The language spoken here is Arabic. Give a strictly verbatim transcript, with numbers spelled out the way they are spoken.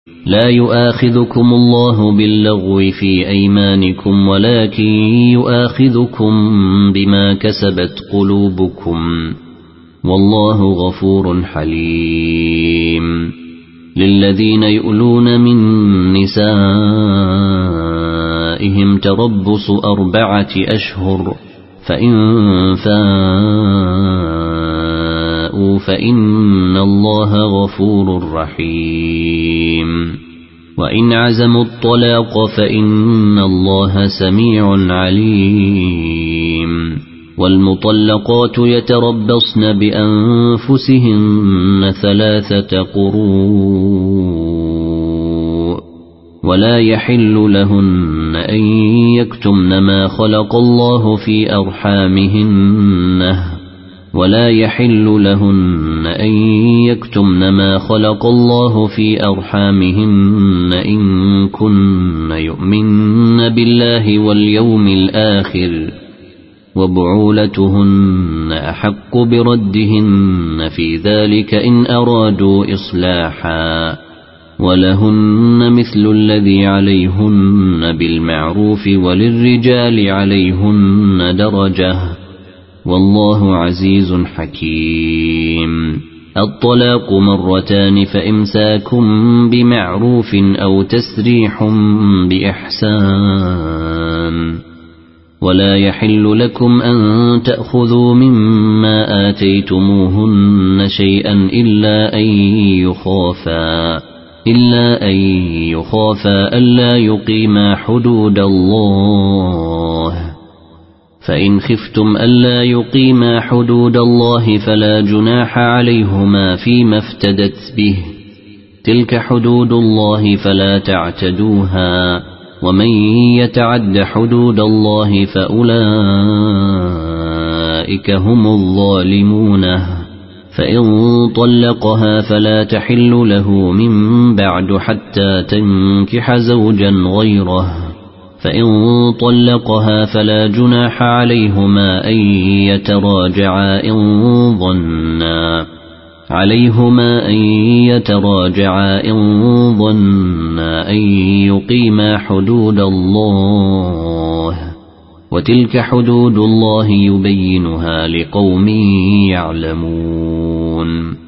لا يؤاخذكم الله باللغو في أيمانكم ولكن يؤاخذكم بما كسبت قلوبكم والله غفور حليم. للذين يؤلون من نسائهم تربص أربعة أشهر فإن فاءوا فإن الله غفور رحيم. وإن عزموا الطلاق فإن الله سميع عليم. والمطلقات يتربصن بأنفسهن ثلاثة قروء ولا يحل لهن أن يكتمن ما خلق الله في أرحامهن ولا يحل لهن أن يكتمن ما خلق الله في أرحامهن إن كن يؤمن بالله واليوم الآخر وبعولتهن أحق بردهن في ذلك إن أرادوا إصلاحا ولهن مثل الذي عليهن بالمعروف وللرجال عليهن درجة والله عزيز حكيم. الطلاق مرتان فإمساكم بمعروف أو تسريح بإحسان ولا يحل لكم أن تأخذوا مما آتيتموهن شيئا إلا أن يخافا إلا أن يخافا ألا يقيما حدود الله فإن خفتم ألا يقيما حدود الله فلا جناح عليهما فيما افتدت به تلك حدود الله فلا تعتدوها ومن يتعد حدود الله فأولئك هم الظالمون. فإن طلقها فلا تحل له من بعد حتى تنكح زوجا غيره فإن طلقها فلا جناح عليهما أن يتراجعا إن ظنا عليهما أن يتراجعا إن ظنا أن يقيما حدود الله وتلك حدود الله يبينها لقوم يعلمون.